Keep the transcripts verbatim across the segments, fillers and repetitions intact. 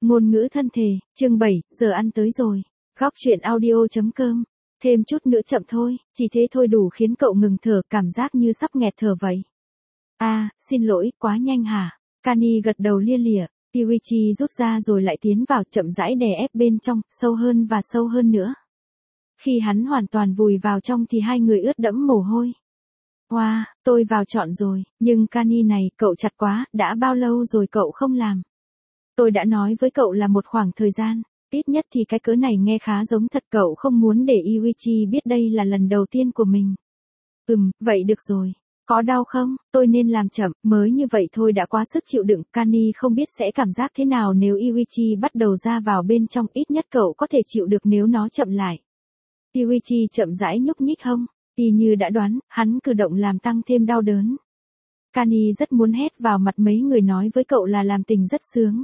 Ngôn ngữ thân thể, chương bảy, giờ ăn tới rồi. Góc truyện audio.com. Thêm chút nữa chậm thôi, chỉ thế thôi đủ khiến cậu ngừng thở, cảm giác như sắp nghẹt thở vậy. À, xin lỗi, quá nhanh hả? Kani gật đầu lia lịa, Yuichi rút ra rồi lại tiến vào, chậm rãi đè ép bên trong, sâu hơn và sâu hơn nữa. Khi hắn hoàn toàn vùi vào trong thì hai người ướt đẫm mồ hôi. Wow, tôi vào trọn rồi, nhưng Kani này, cậu chặt quá, đã bao lâu rồi cậu không làm? Tôi đã nói với cậu là một khoảng thời gian, ít nhất thì cái cớ này nghe khá giống thật, cậu không muốn để Yuichi biết đây là lần đầu tiên của mình. Ừm, vậy được rồi. Có đau không? Tôi nên làm chậm, mới như vậy thôi đã quá sức chịu đựng. Kani không biết sẽ cảm giác thế nào nếu Yuichi bắt đầu ra vào bên trong, ít nhất cậu có thể chịu được nếu nó chậm lại. Yuichi chậm rãi nhúc nhích hông, y như đã đoán, hắn cử động làm tăng thêm đau đớn. Kani rất muốn hét vào mặt mấy người nói với cậu là làm tình rất sướng.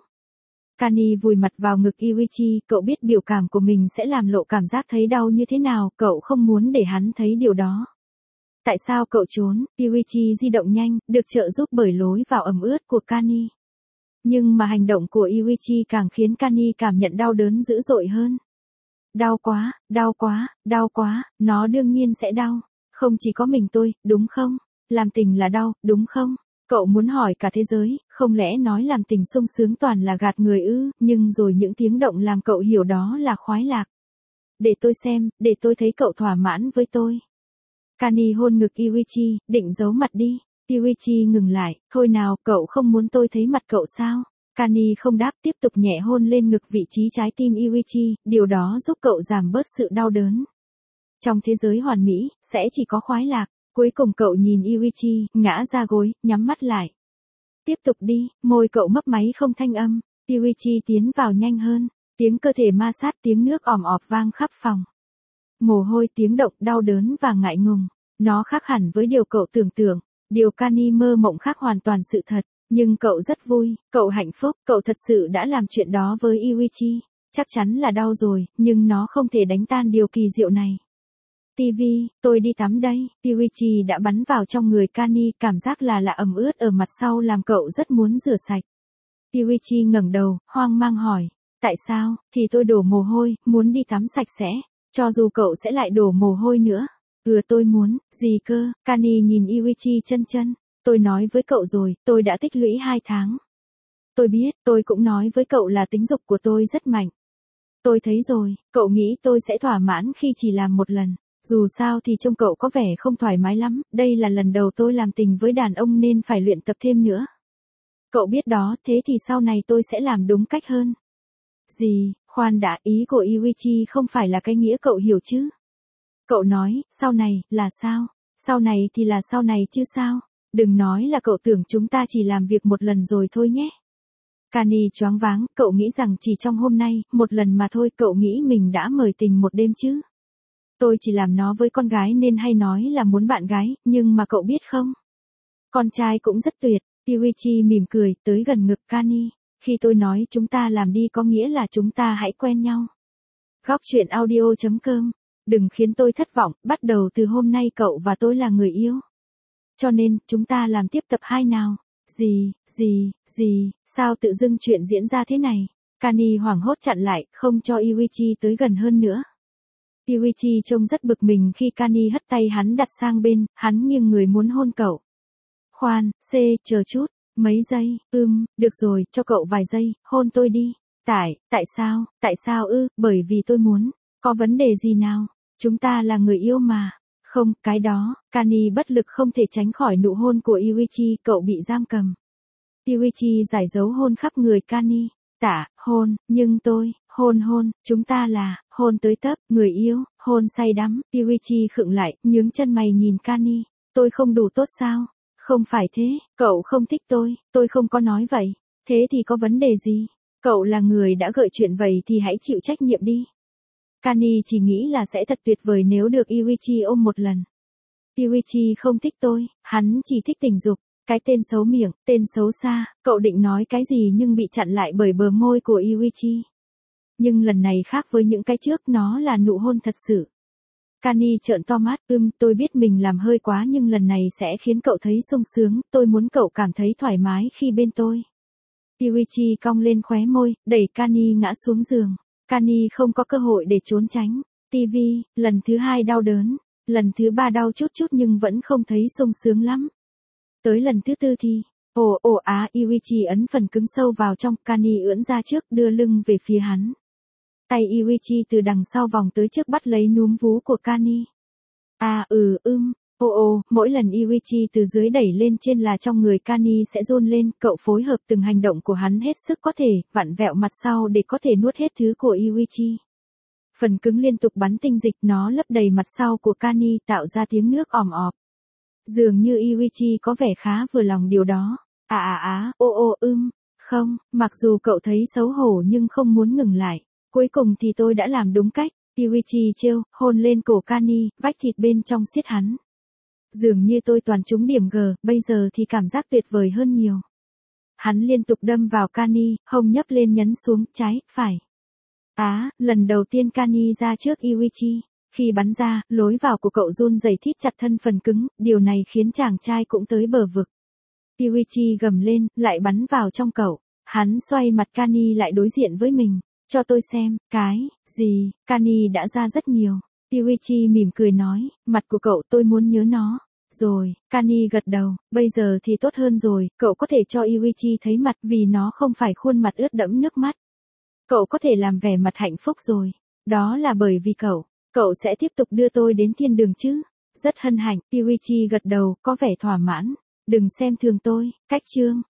Kani vùi mặt vào ngực Yuichi, cậu biết biểu cảm của mình sẽ làm lộ cảm giác thấy đau như thế nào, cậu không muốn để hắn thấy điều đó. Tại sao cậu trốn? Yuichi di động nhanh, được trợ giúp bởi lối vào ẩm ướt của Kani. Nhưng mà hành động của Yuichi càng khiến Kani cảm nhận đau đớn dữ dội hơn. Đau quá, đau quá, đau quá, nó đương nhiên sẽ đau. Không chỉ có mình tôi, đúng không? Làm tình là đau, đúng không? Cậu muốn hỏi cả thế giới, không lẽ nói làm tình sung sướng toàn là gạt người ư, nhưng rồi những tiếng động làm cậu hiểu đó là khoái lạc. Để tôi xem, để tôi thấy cậu thỏa mãn với tôi. Kani hôn ngực Yuichi, định giấu mặt đi. Yuichi ngừng lại, thôi nào, cậu không muốn tôi thấy mặt cậu sao? Kani không đáp, tiếp tục nhẹ hôn lên ngực vị trí trái tim Yuichi, điều đó giúp cậu giảm bớt sự đau đớn. Trong thế giới hoàn mỹ, sẽ chỉ có khoái lạc. Cuối cùng cậu nhìn Yuichi, ngã ra gối, nhắm mắt lại. Tiếp tục đi, môi cậu mấp máy không thanh âm. Yuichi tiến vào nhanh hơn, tiếng cơ thể ma sát, tiếng nước ỏm ọp vang khắp phòng. Mồ hôi, tiếng động, đau đớn và ngại ngùng. Nó khác hẳn với điều cậu tưởng tượng, điều Kani mơ mộng khác hoàn toàn sự thật. Nhưng cậu rất vui, cậu hạnh phúc, cậu thật sự đã làm chuyện đó với Yuichi. Chắc chắn là đau rồi, nhưng nó không thể đánh tan điều kỳ diệu này. ti vi, tôi đi tắm đây. Yuichi đã bắn vào trong người Kani, cảm giác là lạ ẩm ướt ở mặt sau làm cậu rất muốn rửa sạch. Yuichi ngẩng đầu, hoang mang hỏi, tại sao? Thì tôi đổ mồ hôi, muốn đi tắm sạch sẽ, cho dù cậu sẽ lại đổ mồ hôi nữa. Ừ, tôi muốn, gì cơ? Kani nhìn Yuichi chân chân, tôi nói với cậu rồi, tôi đã tích lũy hai tháng. Tôi biết, tôi cũng nói với cậu là tính dục của tôi rất mạnh. Tôi thấy rồi, cậu nghĩ tôi sẽ thỏa mãn khi chỉ làm một lần. Dù sao thì trông cậu có vẻ không thoải mái lắm, đây là lần đầu tôi làm tình với đàn ông nên phải luyện tập thêm nữa. Cậu biết đó, thế thì sau này tôi sẽ làm đúng cách hơn. Gì, khoan đã, ý của Yuichi không phải là cái nghĩa cậu hiểu chứ? Cậu nói, sau này, là sao? Sau này thì là sau này chứ sao? Đừng nói là cậu tưởng chúng ta chỉ làm việc một lần rồi thôi nhé. Kani choáng váng, cậu nghĩ rằng chỉ trong hôm nay, một lần mà thôi, cậu nghĩ mình đã mời tình một đêm chứ? Tôi chỉ làm nó với con gái nên hay nói là muốn bạn gái, nhưng mà cậu biết không? Con trai cũng rất tuyệt. Yuichi mỉm cười, tới gần ngực Kani. Khi tôi nói chúng ta làm đi có nghĩa là chúng ta hãy quen nhau. Góc truyện audio.com. Đừng khiến tôi thất vọng, bắt đầu từ hôm nay cậu và tôi là người yêu. Cho nên, chúng ta làm tiếp tập hai nào. Gì, gì, gì, sao tự dưng chuyện diễn ra thế này? Kani hoảng hốt chặn lại, không cho Yuichi tới gần hơn nữa. Yuichi trông rất bực mình khi Kani hất tay hắn đặt sang bên, hắn nghiêng người muốn hôn cậu. Khoan, C, chờ chút, mấy giây, ưm, được rồi, cho cậu vài giây, hôn tôi đi. Tại, tại sao, tại sao ư, bởi vì tôi muốn, có vấn đề gì nào, chúng ta là người yêu mà. Không, cái đó, Kani bất lực không thể tránh khỏi nụ hôn của Yuichi, cậu bị giam cầm. Yuichi giải dấu hôn khắp người Kani. Tả, hôn, nhưng tôi, hôn hôn, chúng ta là, hôn tới tấp, người yêu, hôn say đắm. Yuichi khựng lại, nhướng chân mày nhìn Kani. Tôi không đủ tốt sao? Không phải thế, cậu không thích tôi, tôi không có nói vậy. Thế thì có vấn đề gì? Cậu là người đã gợi chuyện vậy thì hãy chịu trách nhiệm đi. Kani chỉ nghĩ là sẽ thật tuyệt vời nếu được Yuichi ôm một lần. Yuichi không thích tôi, hắn chỉ thích tình dục. Cái tên xấu miệng, tên xấu xa, cậu định nói cái gì nhưng bị chặn lại bởi bờ môi của Yuichi. Nhưng lần này khác với những cái trước, nó là nụ hôn thật sự. Kani trợn to mắt, ưm, tôi biết mình làm hơi quá nhưng lần này sẽ khiến cậu thấy sung sướng, tôi muốn cậu cảm thấy thoải mái khi bên tôi. Yuichi cong lên khóe môi, đẩy Kani ngã xuống giường. Kani không có cơ hội để trốn tránh. Tivi, lần thứ hai đau đớn. Lần thứ ba đau chút chút nhưng vẫn không thấy sung sướng lắm. Tới lần thứ tư thì, ồ ồ á, Yuichi ấn phần cứng sâu vào trong, Kani ưỡn ra trước đưa lưng về phía hắn. Tay Yuichi từ đằng sau vòng tới trước bắt lấy núm vú của Kani. À ừ ưm, ồ ồ, mỗi lần Yuichi từ dưới đẩy lên trên là trong người Kani sẽ run lên, cậu phối hợp từng hành động của hắn hết sức có thể, vặn vẹo mặt sau để có thể nuốt hết thứ của Yuichi. Phần cứng liên tục bắn tinh dịch, nó lấp đầy mặt sau của Kani tạo ra tiếng nước òm ọp. Dường như Yuichi có vẻ khá vừa lòng điều đó. À à á, ô ô ưm, không, mặc dù cậu thấy xấu hổ nhưng không muốn ngừng lại. Cuối cùng thì tôi đã làm đúng cách. Yuichi trêu, hôn lên cổ Kani, vách thịt bên trong siết hắn. Dường như tôi toàn trúng điểm G, bây giờ thì cảm giác tuyệt vời hơn nhiều. Hắn liên tục đâm vào Kani, hông nhấp lên nhấn xuống, trái, phải. Á, lần đầu tiên Kani ra trước Yuichi. Khi bắn ra, lối vào của cậu run rẩy thít chặt thân phần cứng, điều này khiến chàng trai cũng tới bờ vực. Yuichi gầm lên, lại bắn vào trong cậu. Hắn xoay mặt Kani lại đối diện với mình. Cho tôi xem, cái, gì, Kani đã ra rất nhiều. Yuichi mỉm cười nói, mặt của cậu tôi muốn nhớ nó. Rồi, Kani gật đầu, bây giờ thì tốt hơn rồi, cậu có thể cho Yuichi thấy mặt vì nó không phải khuôn mặt ướt đẫm nước mắt. Cậu có thể làm vẻ mặt hạnh phúc rồi. Đó là bởi vì cậu, cậu sẽ tiếp tục đưa tôi đến thiên đường chứ. Rất hân hạnh, Yuichi gật đầu, có vẻ thỏa mãn. Đừng xem thường tôi, cách chương.